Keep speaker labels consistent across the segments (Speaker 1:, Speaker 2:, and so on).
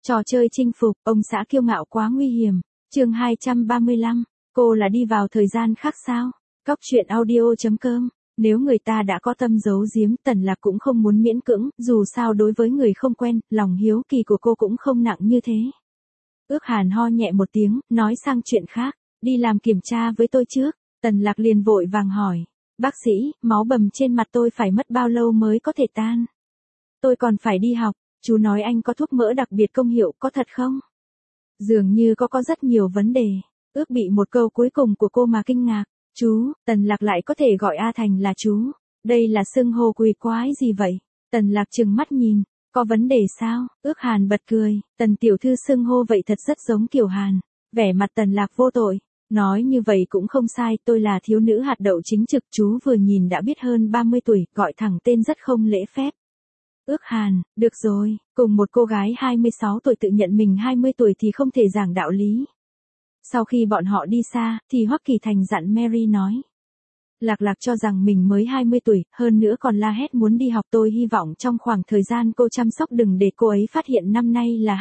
Speaker 1: Trò chơi chinh phục, ông xã kiêu ngạo quá nguy hiểm. Chương 235, cô là đi vào thời gian khác sao? Cóc truyện audio.com. Nếu người ta đã có tâm giấu giếm, Tần Lạc cũng không muốn miễn cưỡng, dù sao đối với người không quen, lòng hiếu kỳ của cô cũng không nặng như thế. Ước Hàn ho nhẹ một tiếng, nói sang chuyện khác, đi làm kiểm tra với tôi trước. Tần Lạc liền vội vàng hỏi, bác sĩ, máu bầm trên mặt tôi phải mất bao lâu mới có thể tan? Tôi còn phải đi học, chú nói anh có thuốc mỡ đặc biệt công hiệu, có thật không? Dường như có rất nhiều vấn đề. Ước bị một câu cuối cùng của cô mà kinh ngạc. Chú, Tần Lạc lại có thể gọi A Thành là chú. Đây là xưng hô quỷ quái gì vậy? Tần Lạc trừng mắt nhìn, có vấn đề sao? Ước Hàn bật cười, Tần tiểu thư xưng hô vậy thật rất giống kiểu Hàn. Vẻ mặt Tần Lạc vô tội, nói như vậy cũng không sai, tôi là thiếu nữ hạt đậu chính trực, chú vừa nhìn đã biết hơn 30 tuổi, gọi thẳng tên rất không lễ phép. Ước Hàn, được rồi, cùng một cô gái 26 tuổi tự nhận mình 20 tuổi thì không thể giảng đạo lý. Sau khi bọn họ đi xa, thì Hoắc Kỳ Thành dặn Mary nói. Lạc Lạc cho rằng mình mới 20 tuổi, hơn nữa còn la hét muốn đi học, tôi hy vọng trong khoảng thời gian cô chăm sóc đừng để cô ấy phát hiện năm nay là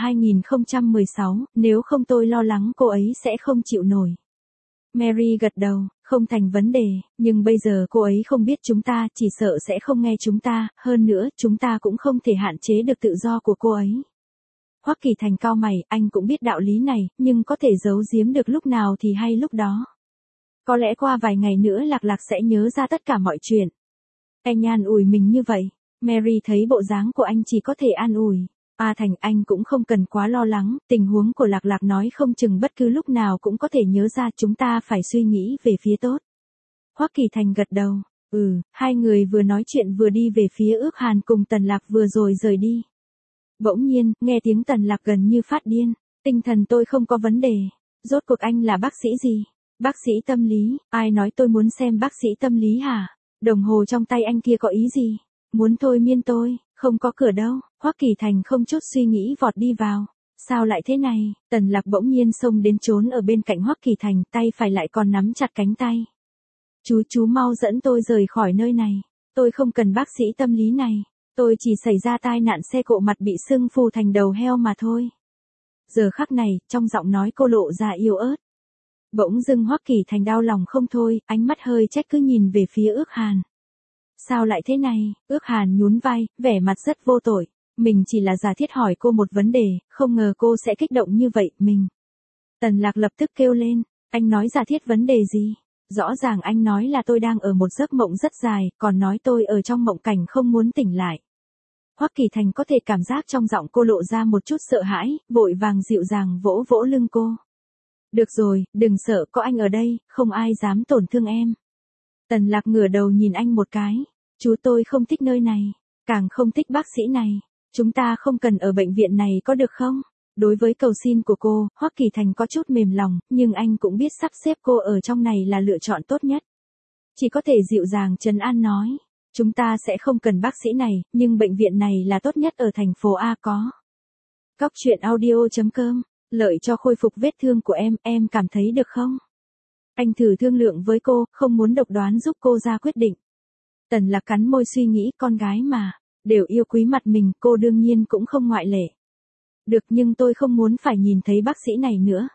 Speaker 1: 2016, nếu không tôi lo lắng cô ấy sẽ không chịu nổi. Mary gật đầu, không thành vấn đề, nhưng bây giờ cô ấy không biết chúng ta, chỉ sợ sẽ không nghe chúng ta, hơn nữa, chúng ta cũng không thể hạn chế được tự do của cô ấy. Hoắc Kỳ Thành cau mày, anh cũng biết đạo lý này, nhưng có thể giấu giếm được lúc nào thì hay lúc đó. Có lẽ qua vài ngày nữa Lạc Lạc sẽ nhớ ra tất cả mọi chuyện. Anh an ủi mình như vậy, Mary thấy bộ dáng của anh chỉ có thể an ủi. A Thành, anh cũng không cần quá lo lắng, tình huống của Lạc Lạc nói không chừng bất cứ lúc nào cũng có thể nhớ ra, chúng ta phải suy nghĩ về phía tốt. Hoắc Kỳ Thành gật đầu, hai người vừa nói chuyện vừa đi về phía Ước Hàn cùng Tần Lạc vừa rồi rời đi. Bỗng nhiên, nghe tiếng Tần Lạc gần như phát điên, tinh thần tôi không có vấn đề, rốt cuộc anh là bác sĩ gì? Bác sĩ tâm lý, ai nói tôi muốn xem bác sĩ tâm lý hả? Đồng hồ trong tay anh kia có ý gì? Muốn thôi miên tôi, không có cửa đâu. Hoắc Kỳ Thành không chút suy nghĩ vọt đi vào. Sao lại thế này? Tần Lạc bỗng nhiên xông đến trốn ở bên cạnh Hoắc Kỳ Thành, tay phải lại còn nắm chặt cánh tay. Chú mau dẫn tôi rời khỏi nơi này. Tôi không cần bác sĩ tâm lý này. Tôi chỉ xảy ra tai nạn xe cộ mặt bị sưng phù thành đầu heo mà thôi. Giờ khắc này, trong giọng nói cô lộ ra yếu ớt. Bỗng dưng Hoắc Kỳ Thành đau lòng không thôi, ánh mắt hơi trách cứ nhìn về phía Ước Hàn. Sao lại thế này? Ước Hàn nhún vai, vẻ mặt rất vô tội. Mình chỉ là giả thiết hỏi cô một vấn đề, không ngờ cô sẽ kích động như vậy, mình. Tần Lạc lập tức kêu lên, anh nói giả thiết vấn đề gì? Rõ ràng anh nói là tôi đang ở một giấc mộng rất dài, còn nói tôi ở trong mộng cảnh không muốn tỉnh lại. Hoắc Kỳ Thành có thể cảm giác trong giọng cô lộ ra một chút sợ hãi, vội vàng dịu dàng vỗ vỗ lưng cô. Được rồi, đừng sợ, có anh ở đây, không ai dám tổn thương em. Tần Lạc ngửa đầu nhìn anh một cái. Chú tôi không thích nơi này, càng không thích bác sĩ này. Chúng ta không cần ở bệnh viện này có được không? Đối với cầu xin của cô, Hoắc Kỳ Thành có chút mềm lòng, nhưng anh cũng biết sắp xếp cô ở trong này là lựa chọn tốt nhất. Chỉ có thể dịu dàng trấn an nói. Chúng ta sẽ không cần bác sĩ này, nhưng bệnh viện này là tốt nhất ở thành phố A có. Cóc truyện audio.com. Lợi cho khôi phục vết thương của em cảm thấy được không? Anh thử thương lượng với cô, không muốn độc đoán giúp cô ra quyết định. Tần Lạc cắn môi suy nghĩ, con gái mà, đều yêu quý mặt mình, cô đương nhiên cũng không ngoại lệ. Được, nhưng tôi không muốn phải nhìn thấy bác sĩ này nữa.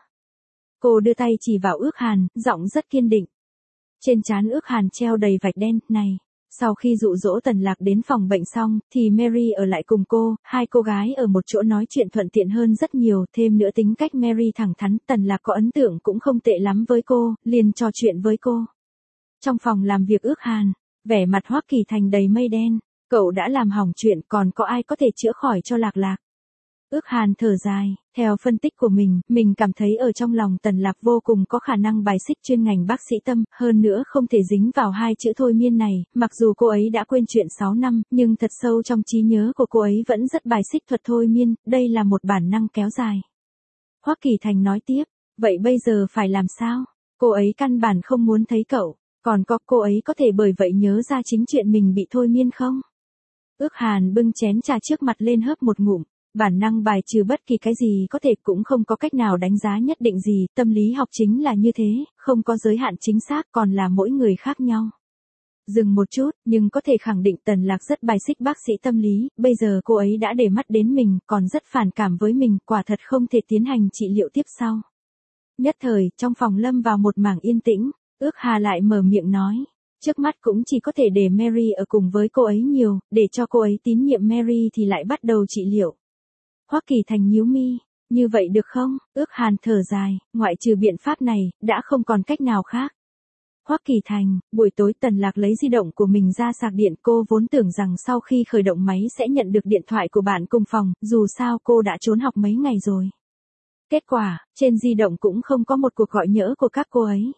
Speaker 1: Cô đưa tay chỉ vào Ước Hàn, giọng rất kiên định. Trên trán Ước Hàn treo đầy vạch đen, này. Sau khi dụ dỗ Tần Lạc đến phòng bệnh xong, thì Mary ở lại cùng cô, hai cô gái ở một chỗ nói chuyện thuận tiện hơn rất nhiều, thêm nữa tính cách Mary thẳng thắn, Tần Lạc có ấn tượng cũng không tệ lắm với cô, liền trò chuyện với cô. Trong phòng làm việc Ước Hàn, vẻ mặt Hoắc Kỳ Thành đầy mây đen, cậu đã làm hỏng chuyện, còn có ai có thể chữa khỏi cho Lạc Lạc? Ước Hàn thở dài, theo phân tích của mình cảm thấy ở trong lòng Tần Lạc vô cùng có khả năng bài xích chuyên ngành bác sĩ tâm, hơn nữa không thể dính vào hai chữ thôi miên này, mặc dù cô ấy đã quên chuyện 6 năm, nhưng thật sâu trong trí nhớ của cô ấy vẫn rất bài xích thuật thôi miên, đây là một bản năng kéo dài. Hoắc Kỳ Thành nói tiếp, vậy bây giờ phải làm sao? Cô ấy căn bản không muốn thấy cậu, còn có cô ấy có thể bởi vậy nhớ ra chính chuyện mình bị thôi miên không? Ước Hàn bưng chén trà trước mặt lên hớp một ngụm. Bản năng bài trừ bất kỳ cái gì có thể, cũng không có cách nào đánh giá nhất định gì, tâm lý học chính là như thế, không có giới hạn chính xác, còn là mỗi người khác nhau. Dừng một chút, nhưng có thể khẳng định Tần Lạc rất bài xích bác sĩ tâm lý, bây giờ cô ấy đã để mắt đến mình, còn rất phản cảm với mình, quả thật không thể tiến hành trị liệu tiếp sau. Nhất thời, trong phòng lâm vào một mảng yên tĩnh, Ước Hà lại mở miệng nói. Trước mắt cũng chỉ có thể để Mary ở cùng với cô ấy nhiều, để cho cô ấy tín nhiệm Mary thì lại bắt đầu trị liệu. Hoắc Kỳ Thành nhíu mi, như vậy được không? Ước Hàn thở dài, ngoại trừ biện pháp này, đã không còn cách nào khác. Hoắc Kỳ Thành, buổi tối Tần Lạc lấy di động của mình ra sạc điện, cô vốn tưởng rằng sau khi khởi động máy sẽ nhận được điện thoại của bạn cùng phòng, dù sao cô đã trốn học mấy ngày rồi. Kết quả, trên di động cũng không có một cuộc gọi nhỡ của các cô ấy.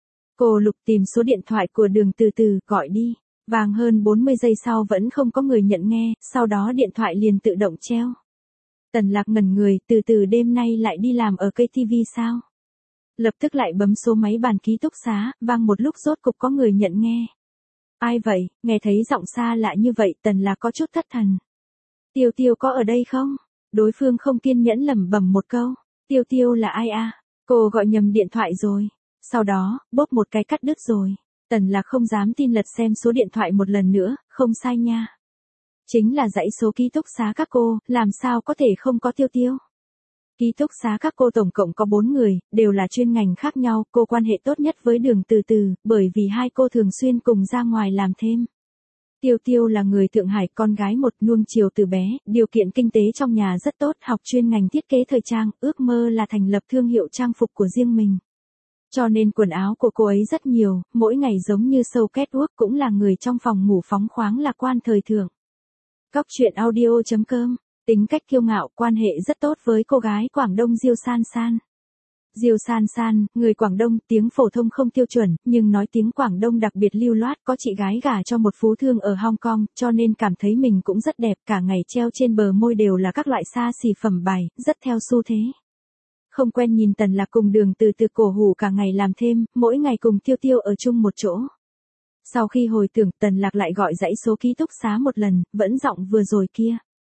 Speaker 1: Cô lục tìm số điện thoại của Đường Từ Từ, gọi đi. Vàng hơn 40 giây sau vẫn không có người nhận nghe, sau đó điện thoại liền tự động treo. Tần Lạc ngẩn người, Từ Từ đêm nay lại đi làm ở cây TV sao? Lập tức lại bấm số máy bàn ký túc xá, vang một lúc rốt cục có người nhận nghe. Ai vậy? Nghe thấy giọng xa lạ như vậy, Tần Lạc có chút thất thần. Tiêu Tiêu có ở đây không? Đối phương không kiên nhẫn lẩm bẩm một câu. Tiêu Tiêu là ai à? Cô gọi nhầm điện thoại rồi. Sau đó, bốp một cái cắt đứt rồi. Tần Lạc không dám tin lật xem số điện thoại một lần nữa, không sai nha. Chính là dãy số ký túc xá các cô, làm sao có thể không có Tiêu Tiêu. Ký túc xá các cô tổng cộng có 4 người, đều là chuyên ngành khác nhau, cô quan hệ tốt nhất với Đường Từ Từ, bởi vì hai cô thường xuyên cùng ra ngoài làm thêm. Tiêu Tiêu là người Thượng Hải, con gái một, nuông chiều từ bé, điều kiện kinh tế trong nhà rất tốt, học chuyên ngành thiết kế thời trang, ước mơ là thành lập thương hiệu trang phục của riêng mình. Cho nên quần áo của cô ấy rất nhiều, mỗi ngày giống như show catwalk, cũng là người trong phòng ngủ phóng khoáng lạc quan thời thượng. Cóc truyện audio.com, tính cách kiêu ngạo, quan hệ rất tốt với cô gái Quảng Đông Diêu San San. Diêu San San, người Quảng Đông, tiếng phổ thông không tiêu chuẩn, nhưng nói tiếng Quảng Đông đặc biệt lưu loát, có chị gái gả cho một phú thương ở Hong Kong, cho nên cảm thấy mình cũng rất đẹp, cả ngày treo trên bờ môi đều là các loại xa xỉ phẩm bài, rất theo xu thế. Không quen nhìn Tần Lạc cùng Đường Từ Từ cổ hủ cả ngày làm thêm, mỗi ngày cùng Tiêu Tiêu ở chung một chỗ. Sau khi hồi tưởng, Tần Lạc lại gọi dãy số ký túc xá một lần, vẫn giọng vừa rồi kia.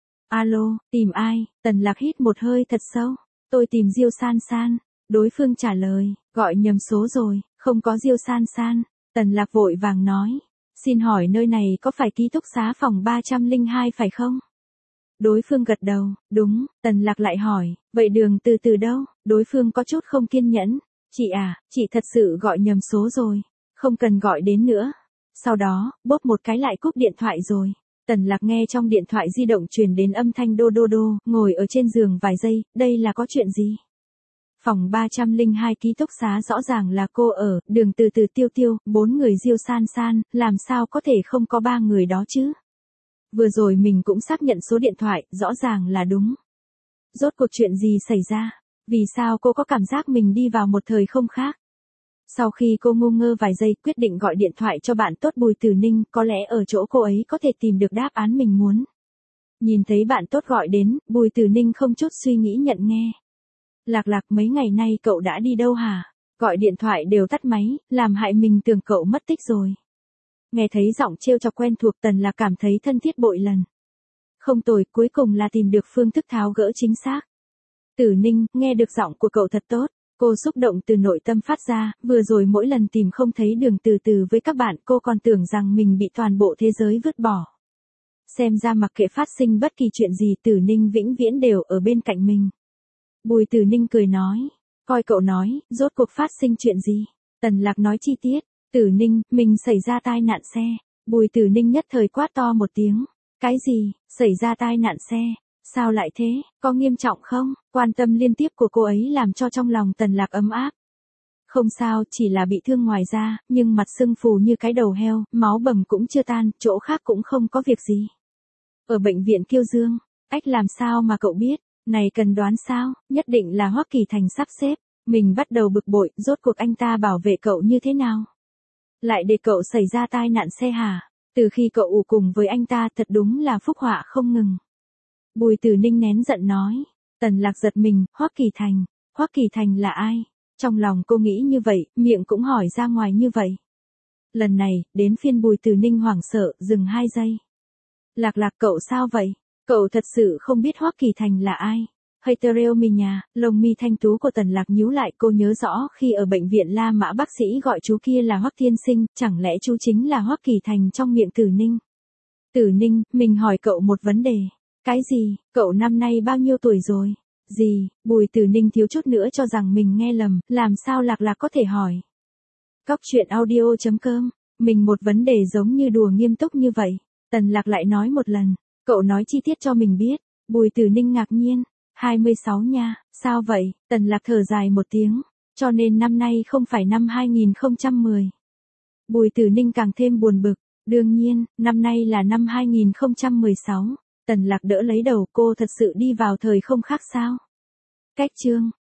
Speaker 1: Alo, tìm ai? Tần Lạc hít một hơi thật sâu. Tôi tìm Diêu San San. Đối phương trả lời, gọi nhầm số rồi, không có Diêu San San. Tần Lạc vội vàng nói. Xin hỏi nơi này có phải ký túc xá phòng 302 phải không? Đối phương gật đầu, đúng. Tần Lạc lại hỏi, vậy Đường Từ Từ đâu? Đối phương có chút không kiên nhẫn. Chị à, chị thật sự gọi nhầm số rồi. Không cần gọi đến nữa. Sau đó, bốp một cái lại cúp điện thoại rồi. Tần Lạc nghe trong điện thoại di động truyền đến âm thanh đô đô đô, ngồi ở trên giường vài giây, đây là có chuyện gì? Phòng 302 ký túc xá rõ ràng là cô ở, Đường Từ Từ, Tiêu Tiêu, 4 người Diêu San San, làm sao có thể không có 3 người đó chứ? Vừa rồi mình cũng xác nhận số điện thoại, rõ ràng là đúng. Rốt cuộc chuyện gì xảy ra? Vì sao cô có cảm giác mình đi vào một thời không khác? Sau khi cô ngu ngơ vài giây, quyết định gọi điện thoại cho bạn tốt Bùi Tử Ninh, có lẽ ở chỗ cô ấy có thể tìm được đáp án mình muốn. Nhìn thấy bạn tốt gọi đến, Bùi Tử Ninh không chút suy nghĩ nhận nghe. Lạc Lạc, mấy ngày nay cậu đã đi đâu hả? Gọi điện thoại đều tắt máy, làm hại mình tưởng cậu mất tích rồi. Nghe thấy giọng trêu chọc quen thuộc, Tần Lạc cảm thấy thân thiết bội lần. Không tồi, cuối cùng là tìm được phương thức tháo gỡ chính xác. Tử Ninh, nghe được giọng của cậu thật tốt. Cô xúc động từ nội tâm phát ra, vừa rồi mỗi lần tìm không thấy Đường Từ Từ với các bạn, cô còn tưởng rằng mình bị toàn bộ thế giới vứt bỏ. Xem ra mặc kệ phát sinh bất kỳ chuyện gì, Tử Ninh vĩnh viễn đều ở bên cạnh mình. Bùi Tử Ninh cười nói, coi cậu nói, rốt cuộc phát sinh chuyện gì? Tần Lạc nói chi tiết. Tử Ninh, mình xảy ra tai nạn xe. Bùi Tử Ninh nhất thời quát to một tiếng. Cái gì? Xảy ra tai nạn xe? Sao lại thế? Có nghiêm trọng không? Quan tâm liên tiếp của cô ấy làm cho trong lòng Tần Lạc ấm áp. Không sao, chỉ là bị thương ngoài da, nhưng mặt sưng phù như cái đầu heo, máu bầm cũng chưa tan, chỗ khác cũng không có việc gì. Ở bệnh viện Kiêu Dương, ách làm sao mà cậu biết? Này cần đoán sao? Nhất định là Hoắc Kỳ Thành sắp xếp. Mình bắt đầu bực bội, rốt cuộc anh ta bảo vệ cậu như thế nào? Lại để cậu xảy ra tai nạn xe hả? Từ khi cậu ủ cùng với anh ta thật đúng là phúc họa không ngừng. Bùi Tử Ninh nén giận nói. Tần Lạc giật mình, Hoắc Kỳ Thành. Hoắc Kỳ Thành là ai? Trong lòng cô nghĩ như vậy, miệng cũng hỏi ra ngoài như vậy. Lần này, đến phiên Bùi Tử Ninh hoảng sợ, dừng 2 giây. Lạc Lạc, cậu sao vậy? Cậu thật sự không biết Hoắc Kỳ Thành là ai? Heterominya, lông mi thanh tú của Tần Lạc nhíu lại, cô nhớ rõ khi ở bệnh viện La Mã bác sĩ gọi chú kia là Hoắc Thiên Sinh, chẳng lẽ chú chính là Hoắc Kỳ Thành trong miệng Tử Ninh. Tử Ninh, mình hỏi cậu một vấn đề. Cái gì, cậu năm nay bao nhiêu tuổi rồi? Gì, Bùi Tử Ninh thiếu chút nữa cho rằng mình nghe lầm, làm sao Lạc Lạc có thể hỏi. Cóc truyện audio.com, mình một vấn đề giống như đùa nghiêm túc như vậy. Tần Lạc lại nói một lần, cậu nói chi tiết cho mình biết. Bùi Tử Ninh ngạc nhiên, 26 nha, sao vậy? Tần Lạc thở dài một tiếng, cho nên năm nay không phải năm 2010. Bùi Tử Ninh càng thêm buồn bực, đương nhiên, năm nay là năm 2016. Tần Lạc đỡ lấy đầu, cô thật sự đi vào thời không khác sao? Cách chương